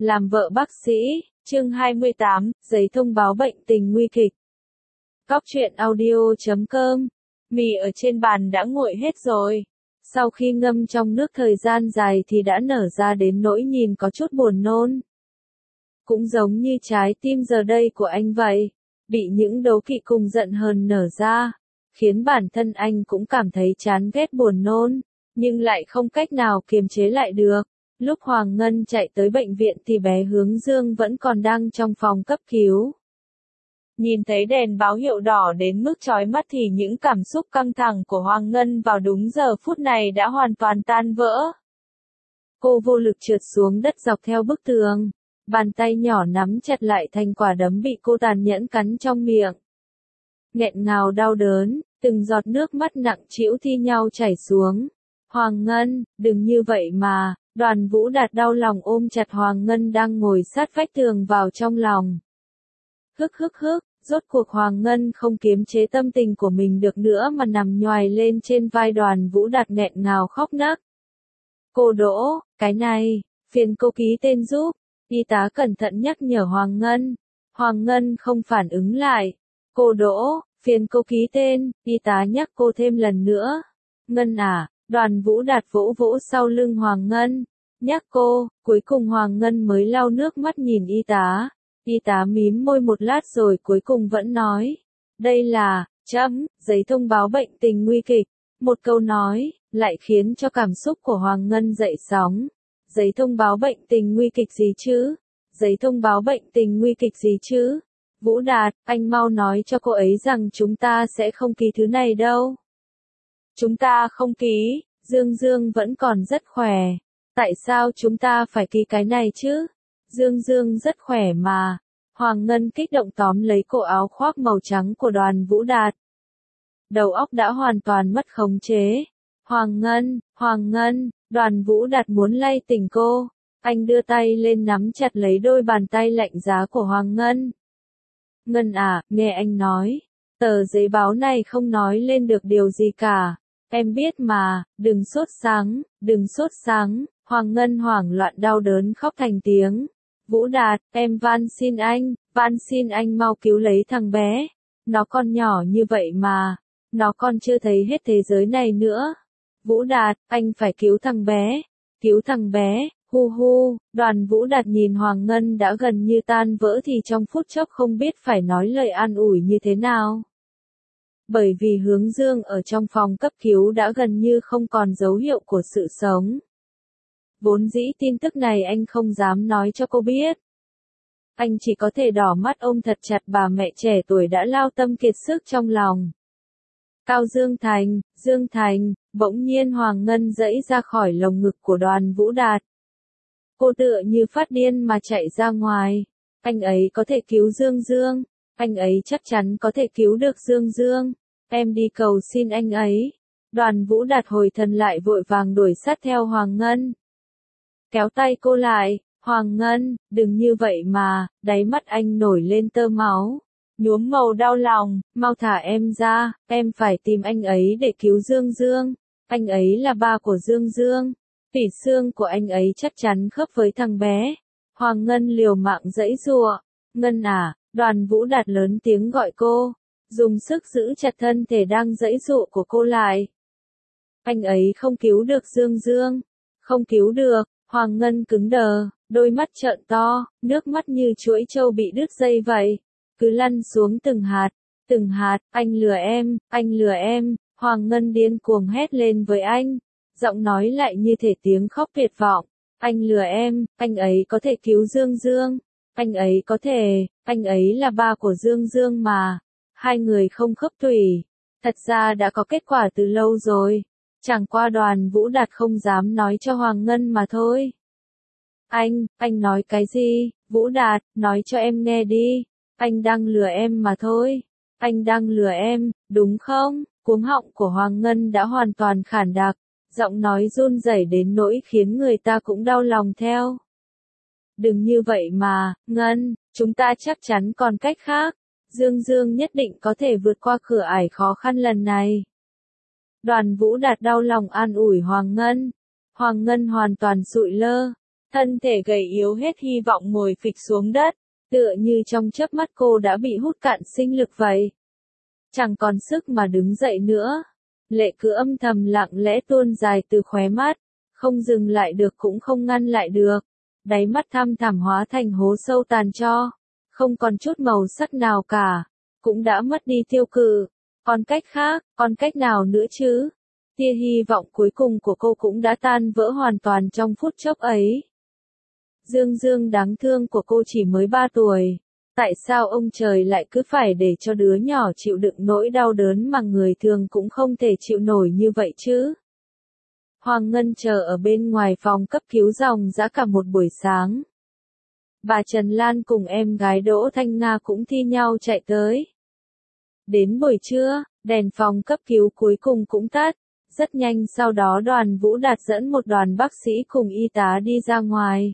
Làm vợ bác sĩ, chương 28, giấy thông báo bệnh tình nguy kịch. Cóc truyện audio.com. Mì ở trên bàn đã nguội hết rồi. Sau khi ngâm trong nước thời gian dài thì đã nở ra đến nỗi nhìn có chút buồn nôn. Cũng giống như trái tim giờ đây của anh vậy, bị những đố kỵ cùng giận hờn nở ra, khiến bản thân anh cũng cảm thấy chán ghét buồn nôn, nhưng lại không cách nào kiềm chế lại được. Lúc Hoàng Ngân chạy tới bệnh viện thì bé Hướng Dương vẫn còn đang trong phòng cấp cứu. Nhìn thấy đèn báo hiệu đỏ đến mức chói mắt thì những cảm xúc căng thẳng của Hoàng Ngân vào đúng giờ phút này đã hoàn toàn tan vỡ. Cô vô lực trượt xuống đất dọc theo bức tường, bàn tay nhỏ nắm chặt lại thành quả đấm bị cô tàn nhẫn cắn trong miệng. Nghẹn ngào đau đớn, từng giọt nước mắt nặng trĩu thi nhau chảy xuống. Hoàng Ngân, đừng như vậy mà. Đoàn Vũ Đạt đau lòng ôm chặt Hoàng Ngân đang ngồi sát vách tường vào trong lòng. Hức, rốt cuộc Hoàng Ngân không kiềm chế tâm tình của mình được nữa mà nằm nhoài lên trên vai Đoàn Vũ Đạt nghẹn ngào khóc nấc. Cô Đỗ, cái này, phiền cô ký tên giúp. Y tá cẩn thận nhắc nhở Hoàng Ngân. Hoàng Ngân không phản ứng lại. Cô Đỗ, phiền cô ký tên, y tá nhắc cô thêm lần nữa. Ngân à. Đoàn Vũ Đạt vỗ vỗ sau lưng Hoàng Ngân, nhắc cô, cuối cùng Hoàng Ngân mới lau nước mắt nhìn y tá. Y tá mím môi một lát rồi cuối cùng vẫn nói, đây là, giấy thông báo bệnh tình nguy kịch. Một câu nói, lại khiến cho cảm xúc của Hoàng Ngân dậy sóng. Giấy thông báo bệnh tình nguy kịch gì chứ? Giấy thông báo bệnh tình nguy kịch gì chứ? Vũ Đạt, anh mau nói cho cô ấy rằng chúng ta sẽ không ký thứ này đâu. Chúng ta không ký, Dương vẫn còn rất khỏe. Tại sao chúng ta phải ký cái này chứ? Dương rất khỏe mà. Hoàng Ngân kích động tóm lấy cổ áo khoác màu trắng của Đoàn Vũ Đạt. Đầu óc đã hoàn toàn mất khống chế. Hoàng Ngân, Đoàn Vũ Đạt muốn lay tỉnh cô. Anh đưa tay lên nắm chặt lấy đôi bàn tay lạnh giá của Hoàng Ngân. Ngân à, nghe anh nói. Tờ giấy báo này không nói lên được điều gì cả. Em biết mà, đừng sốt sáng, Hoàng Ngân hoảng loạn đau đớn khóc thành tiếng. Vũ Đạt, em van xin anh mau cứu lấy thằng bé. Nó còn nhỏ như vậy mà, nó còn chưa thấy hết thế giới này nữa. Vũ Đạt, anh phải cứu thằng bé, hu. Đoàn Vũ Đạt nhìn Hoàng Ngân đã gần như tan vỡ thì trong phút chốc không biết phải nói lời an ủi như thế nào. Bởi vì Hướng Dương ở trong phòng cấp cứu đã gần như không còn dấu hiệu của sự sống. Vốn dĩ tin tức này anh không dám nói cho cô biết. Anh chỉ có thể đỏ mắt ôm thật chặt bà mẹ trẻ tuổi đã lao tâm kiệt sức trong lòng. Cao Dương Thành, bỗng nhiên Hoàng Ngân giãy ra khỏi lồng ngực của Đoàn Vũ Đạt. Cô tựa như phát điên mà chạy ra ngoài. Anh ấy có thể cứu Dương, anh ấy chắc chắn có thể cứu được Dương. Em đi cầu xin anh ấy. Đoàn Vũ Đạt hồi thần lại vội vàng đuổi sát theo Hoàng Ngân. Kéo tay cô lại, Hoàng Ngân, đừng như vậy mà, đáy mắt anh nổi lên tơ máu. Nhuốm màu đau lòng, mau thả em ra, em phải tìm anh ấy để cứu Dương. Anh ấy là ba của Dương. Tủy xương của anh ấy chắc chắn khớp với thằng bé. Hoàng Ngân liều mạng giãy giụa. Ngân à, Đoàn Vũ Đạt lớn tiếng gọi cô. Dùng sức giữ chặt thân thể đang giãy giụa của cô lại. Anh ấy không cứu được Dương. Không cứu được, Hoàng Ngân cứng đờ, đôi mắt trợn to, nước mắt như chuỗi trâu bị đứt dây vậy. Cứ lăn xuống từng hạt, anh lừa em, Hoàng Ngân điên cuồng hét lên với anh. Giọng nói lại như thể tiếng khóc tuyệt vọng. Anh lừa em, anh ấy có thể cứu Dương. Anh ấy có thể, anh ấy là ba của Dương mà. Hai người không khớp thủy. Thật ra đã có kết quả từ lâu rồi. Chẳng qua Đoàn Vũ Đạt không dám nói cho Hoàng Ngân mà thôi. Anh nói cái gì? Vũ Đạt, nói cho em nghe đi. Anh đang lừa em mà thôi. Anh đang lừa em, đúng không? Cuống họng của Hoàng Ngân đã hoàn toàn khản đặc. Giọng nói run rẩy đến nỗi khiến người ta cũng đau lòng theo. Đừng như vậy mà, Ngân, chúng ta chắc chắn còn cách khác. Dương nhất định có thể vượt qua cửa ải khó khăn lần này. Đoàn Vũ Đạt đau lòng an ủi Hoàng Ngân. Hoàng Ngân hoàn toàn sụi lơ. Thân thể gầy yếu hết hy vọng ngồi phịch xuống đất, tựa như trong chớp mắt cô đã bị hút cạn sinh lực vậy. Chẳng còn sức mà đứng dậy nữa. Lệ cứ âm thầm lặng lẽ tuôn dài từ khóe mắt, không dừng lại được cũng không ngăn lại được. Đáy mắt thăm thẳm hóa thành hố sâu tàn tro, không còn chút màu sắc nào cả, cũng đã mất đi tiêu cự. Còn cách khác, còn cách nào nữa chứ? Tia hy vọng cuối cùng của cô cũng đã tan vỡ hoàn toàn trong phút chốc ấy. Dương Dương đáng thương của cô chỉ mới 3 tuổi. Tại sao ông trời lại cứ phải để cho đứa nhỏ chịu đựng nỗi đau đớn mà người thường cũng không thể chịu nổi như vậy chứ? Hoàng Ngân chờ ở bên ngoài phòng cấp cứu ròng rã cả một buổi sáng. Bà Trần Lan cùng em gái Đỗ Thanh Nga cũng thi nhau chạy tới. Đến buổi trưa, đèn phòng cấp cứu cuối cùng cũng tắt. Rất nhanh sau đó Đoàn Vũ Đạt dẫn một đoàn bác sĩ cùng y tá đi ra ngoài.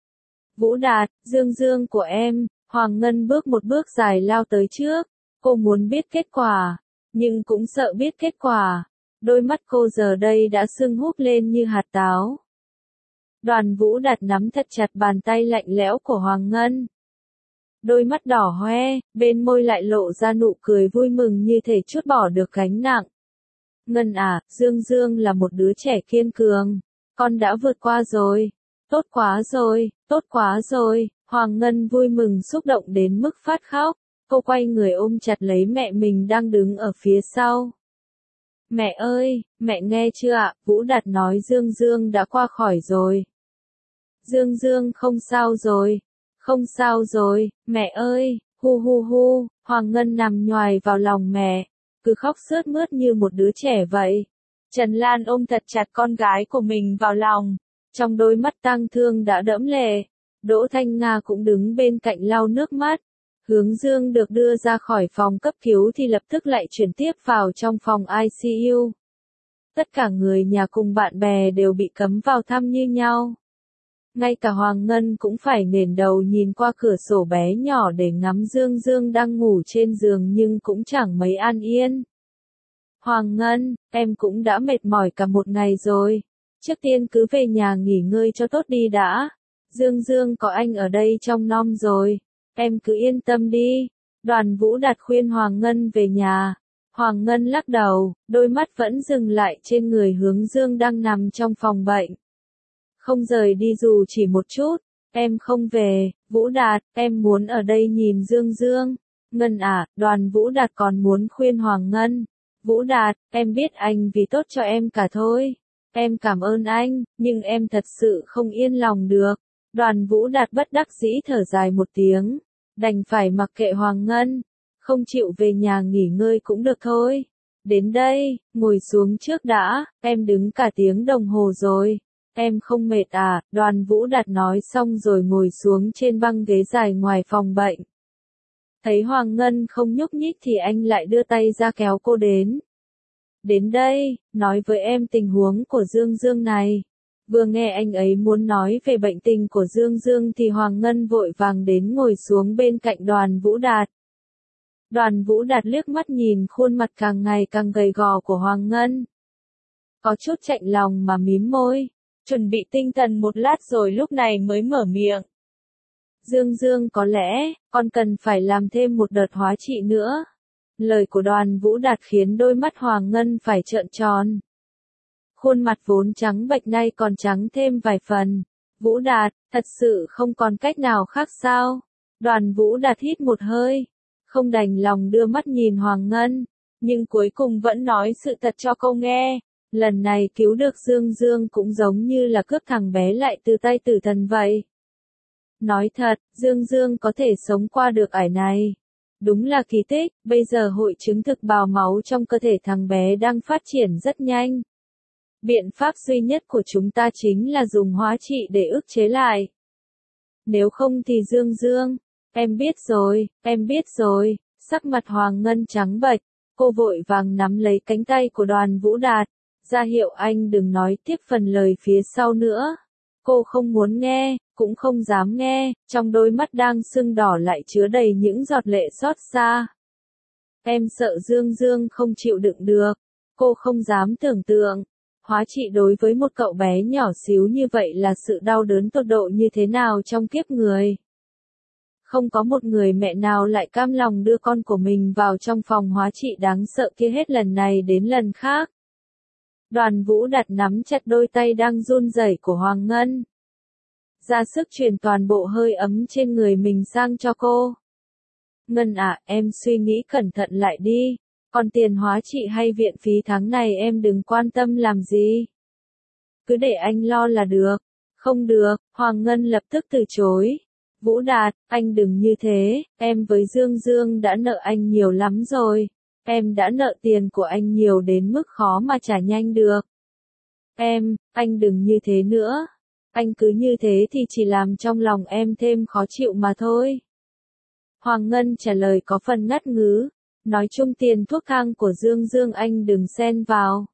Vũ Đạt, Dương Dương của em. Hoàng Ngân bước một bước dài lao tới trước. Cô muốn biết kết quả, nhưng cũng sợ biết kết quả. Đôi mắt cô giờ đây đã sưng húp lên như hạt táo. Đoàn Vũ Đạt nắm thật chặt bàn tay lạnh lẽo của Hoàng Ngân. Đôi mắt đỏ hoe, bên môi lại lộ ra nụ cười vui mừng như thể trút bỏ được gánh nặng. Ngân à, Dương Dương là một đứa trẻ kiên cường. Con đã vượt qua rồi. Tốt quá rồi, tốt quá rồi. Hoàng Ngân vui mừng xúc động đến mức phát khóc. Cô quay người ôm chặt lấy mẹ mình đang đứng ở phía sau. Mẹ ơi, mẹ nghe chưa ạ? Vũ Đạt nói Dương Dương đã qua khỏi rồi. Dương Dương không sao rồi. Không sao rồi, mẹ ơi, hu hu hu. Hoàng Ngân nằm nhoài vào lòng mẹ, cứ khóc sướt mướt như một đứa trẻ vậy. Trần Lan ôm thật chặt con gái của mình vào lòng, trong đôi mắt tang thương đã đẫm lệ. Đỗ Thanh Nga cũng đứng bên cạnh lau nước mắt. Hướng Dương được đưa ra khỏi phòng cấp cứu thì lập tức lại chuyển tiếp vào trong phòng ICU. Tất cả người nhà cùng bạn bè đều bị cấm vào thăm như nhau. Ngay cả Hoàng Ngân cũng phải nền đầu nhìn qua cửa sổ bé nhỏ để ngắm Dương Dương đang ngủ trên giường nhưng cũng chẳng mấy an yên. Hoàng Ngân, em cũng đã mệt mỏi cả một ngày rồi. Trước tiên cứ về nhà nghỉ ngơi cho tốt đi đã. Dương Dương có anh ở đây trông nom rồi. Em cứ yên tâm đi. Đoàn Vũ Đạt khuyên Hoàng Ngân về nhà. Hoàng Ngân lắc đầu, đôi mắt vẫn dừng lại trên người Hướng Dương đang nằm trong phòng bệnh. Không rời đi dù chỉ một chút. Em không về, Vũ Đạt, em muốn ở đây nhìn Dương Dương. Ngân à, Đoàn Vũ Đạt còn muốn khuyên Hoàng Ngân. Vũ Đạt, em biết anh vì tốt cho em cả thôi. Em cảm ơn anh, nhưng em thật sự không yên lòng được. Đoàn Vũ Đạt bất đắc dĩ thở dài một tiếng. Đành phải mặc kệ Hoàng Ngân. Không chịu về nhà nghỉ ngơi cũng được thôi. Đến đây, ngồi xuống trước đã, em đứng cả tiếng đồng hồ rồi. Em không mệt à? Đoàn Vũ Đạt nói xong rồi ngồi xuống trên băng ghế dài ngoài phòng bệnh. Thấy Hoàng Ngân không nhúc nhích thì anh lại đưa tay ra kéo cô đến. Đến đây, nói với em tình huống của Dương Dương này. Vừa nghe anh ấy muốn nói về bệnh tình của Dương Dương thì Hoàng Ngân vội vàng đến ngồi xuống bên cạnh Đoàn Vũ Đạt. Đoàn Vũ Đạt liếc mắt nhìn khuôn mặt càng ngày càng gầy gò của Hoàng Ngân. Có chút chạnh lòng mà mím môi, chuẩn bị tinh thần một lát rồi lúc này mới mở miệng. Dương Dương có lẽ, con cần phải làm thêm một đợt hóa trị nữa. Lời của Đoàn Vũ Đạt khiến đôi mắt Hoàng Ngân phải trợn tròn. Khuôn mặt vốn trắng bệch nay còn trắng thêm vài phần. Vũ Đạt, thật sự không còn cách nào khác sao? Đoàn Vũ Đạt hít một hơi, không đành lòng đưa mắt nhìn Hoàng Ngân, nhưng cuối cùng vẫn nói sự thật cho cô nghe. Lần này cứu được Dương Dương cũng giống như là cướp thằng bé lại từ tay tử thần vậy. Nói thật, Dương Dương có thể sống qua được ải này. Đúng là kỳ tích, bây giờ hội chứng thực bào máu trong cơ thể thằng bé đang phát triển rất nhanh. Biện pháp duy nhất của chúng ta chính là dùng hóa trị để ức chế lại. Nếu không thì Dương Dương, em biết rồi, em biết rồi. Sắc mặt Hoàng Ngân trắng bệch, cô vội vàng nắm lấy cánh tay của Đoàn Vũ Đạt, ra hiệu anh đừng nói tiếp phần lời phía sau nữa. Cô không muốn nghe, cũng không dám nghe, trong đôi mắt đang sưng đỏ lại chứa đầy những giọt lệ xót xa. Em sợ Dương Dương không chịu đựng được, cô không dám tưởng tượng. Hóa trị đối với một cậu bé nhỏ xíu như vậy là sự đau đớn tột độ như thế nào trong kiếp người. Không có một người mẹ nào lại cam lòng đưa con của mình vào trong phòng hóa trị đáng sợ kia hết lần này đến lần khác. Đoàn Vũ Đạt nắm chặt đôi tay đang run rẩy của Hoàng Ngân. Ra sức truyền toàn bộ hơi ấm trên người mình sang cho cô. Ngân à, em suy nghĩ cẩn thận lại đi. Còn tiền hóa trị hay viện phí tháng này em đừng quan tâm làm gì. Cứ để anh lo là được. Không được, Hoàng Ngân lập tức từ chối. Vũ Đạt, anh đừng như thế, em với Dương Dương đã nợ anh nhiều lắm rồi. Em đã nợ tiền của anh nhiều đến mức khó mà trả nhanh được. Anh đừng như thế nữa. Anh cứ như thế thì chỉ làm trong lòng em thêm khó chịu mà thôi. Hoàng Ngân trả lời có phần ngắt ngứ. Nói chung tiền thuốc thang của Dương Dương anh đừng xen vào.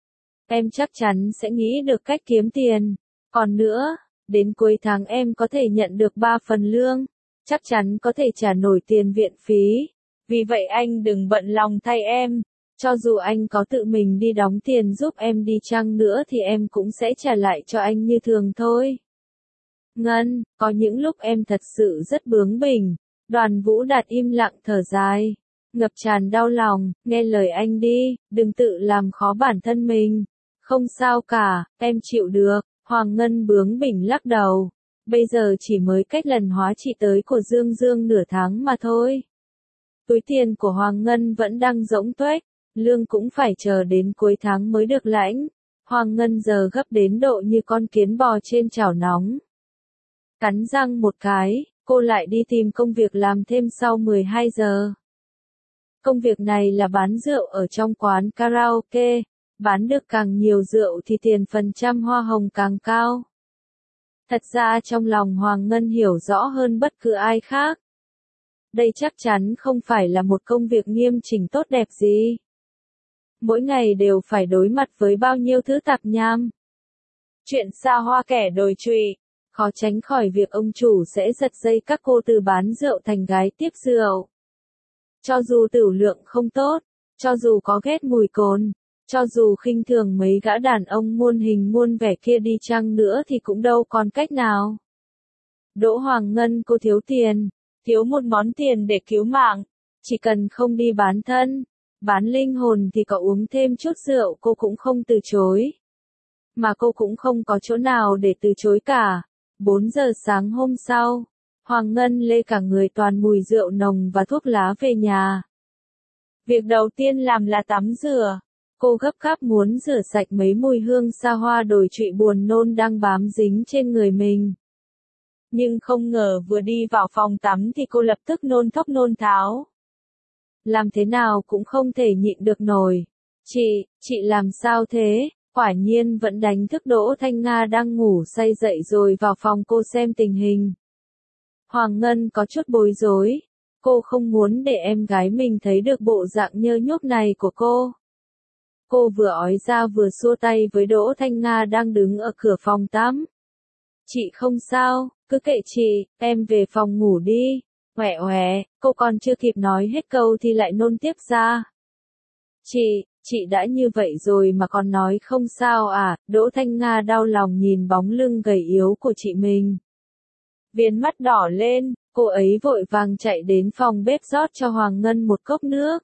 Em chắc chắn sẽ nghĩ được cách kiếm tiền. Còn nữa, đến cuối tháng em có thể nhận được 3 phần lương. Chắc chắn có thể trả nổi tiền viện phí. Vì vậy anh đừng bận lòng thay em. Cho dù anh có tự mình đi đóng tiền giúp em đi chăng nữa thì em cũng sẽ trả lại cho anh như thường thôi. Ngân, có những lúc em thật sự rất bướng bỉnh. Đoàn Vũ Đạt im lặng thở dài. Ngập tràn đau lòng, nghe lời anh đi, đừng tự làm khó bản thân mình. Không sao cả, em chịu được. Hoàng Ngân bướng bỉnh lắc đầu. Bây giờ chỉ mới cách lần hóa trị tới của Dương Dương nửa tháng mà thôi. Túi tiền của Hoàng Ngân vẫn đang rỗng tuếch, lương cũng phải chờ đến cuối tháng mới được lãnh. Hoàng Ngân giờ gấp đến độ như con kiến bò trên chảo nóng. Cắn răng một cái, cô lại đi tìm công việc làm thêm sau 12 giờ. Công việc này là bán rượu ở trong quán karaoke, bán được càng nhiều rượu thì tiền phần trăm hoa hồng càng cao. Thật ra trong lòng Hoàng Ngân hiểu rõ hơn bất cứ ai khác. Đây chắc chắn không phải là một công việc nghiêm chỉnh tốt đẹp gì. Mỗi ngày đều phải đối mặt với bao nhiêu thứ tạp nham. Chuyện xa hoa kẻ đồi trụy, khó tránh khỏi việc ông chủ sẽ giật dây các cô từ bán rượu thành gái tiếp rượu. Cho dù tửu lượng không tốt, cho dù có ghét mùi cồn, cho dù khinh thường mấy gã đàn ông muôn hình muôn vẻ kia đi chăng nữa thì cũng đâu còn cách nào. Đỗ Hoàng Ngân cô thiếu tiền, thiếu một món tiền để cứu mạng, chỉ cần không đi bán thân, bán linh hồn thì có uống thêm chút rượu cô cũng không từ chối. Mà cô cũng không có chỗ nào để từ chối cả. 4 giờ sáng hôm sau, Hoàng Ngân lê cả người toàn mùi rượu nồng và thuốc lá về nhà. Việc đầu tiên làm là tắm rửa. Cô gấp gáp muốn rửa sạch mấy mùi hương xa hoa đồi trụy buồn nôn đang bám dính trên người mình. Nhưng không ngờ vừa đi vào phòng tắm thì cô lập tức nôn thốc nôn tháo. Làm thế nào cũng không thể nhịn được nổi. Chị làm sao thế? Quả nhiên vẫn đánh thức Đỗ Thanh Nga đang ngủ say dậy rồi vào phòng cô xem tình hình. Hoàng Ngân có chút bối rối. Cô không muốn để em gái mình thấy được bộ dạng nhơ nhuốc này của cô. Cô vừa ói ra vừa xua tay với Đỗ Thanh Nga đang đứng ở cửa phòng tắm. Chị không sao, cứ kệ chị, em về phòng ngủ đi. Oẻ oẻ, cô còn chưa kịp nói hết câu thì lại nôn tiếp ra. Chị đã như vậy rồi mà còn nói không sao à? Đỗ Thanh Nga đau lòng nhìn bóng lưng gầy yếu của chị mình. Viền mắt đỏ lên, cô ấy vội vàng chạy đến phòng bếp rót cho Hoàng Ngân một cốc nước.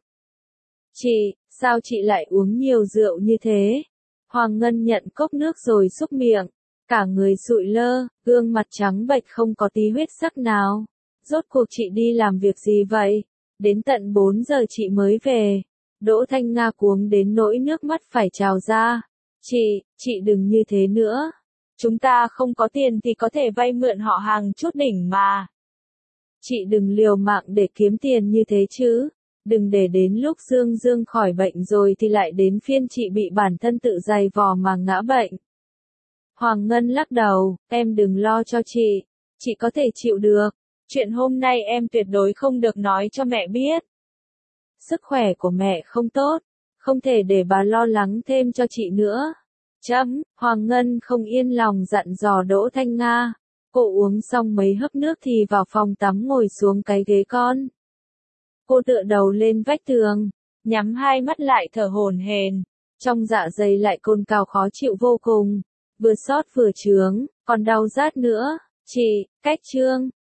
Sao chị lại uống nhiều rượu như thế? Hoàng Ngân nhận cốc nước rồi xúc miệng, cả người sụi lơ, gương mặt trắng bệch không có tí huyết sắc nào. Rốt cuộc chị đi làm việc gì vậy? Đến tận 4 giờ chị mới về. Đỗ Thanh Nga cuống đến nỗi nước mắt phải trào ra. Chị đừng như thế nữa. Chúng ta không có tiền thì có thể vay mượn họ hàng chút đỉnh mà. Chị đừng liều mạng để kiếm tiền như thế chứ. Đừng để đến lúc Dương Dương khỏi bệnh rồi thì lại đến phiên chị bị bản thân tự giày vò mà ngã bệnh. Hoàng Ngân lắc đầu, em đừng lo cho chị có thể chịu được. Chuyện hôm nay em tuyệt đối không được nói cho mẹ biết. Sức khỏe của mẹ không tốt, không thể để bà lo lắng thêm cho chị nữa. Hoàng Ngân không yên lòng dặn dò Đỗ Thanh Nga. Cô uống xong mấy hớp nước thì vào phòng tắm ngồi xuống cái ghế con. Cô tựa đầu lên vách tường, nhắm hai mắt lại thở hổn hển. Trong dạ dày lại cồn cào khó chịu vô cùng. Vừa xót vừa chướng, còn đau rát nữa. Chị, cách chương.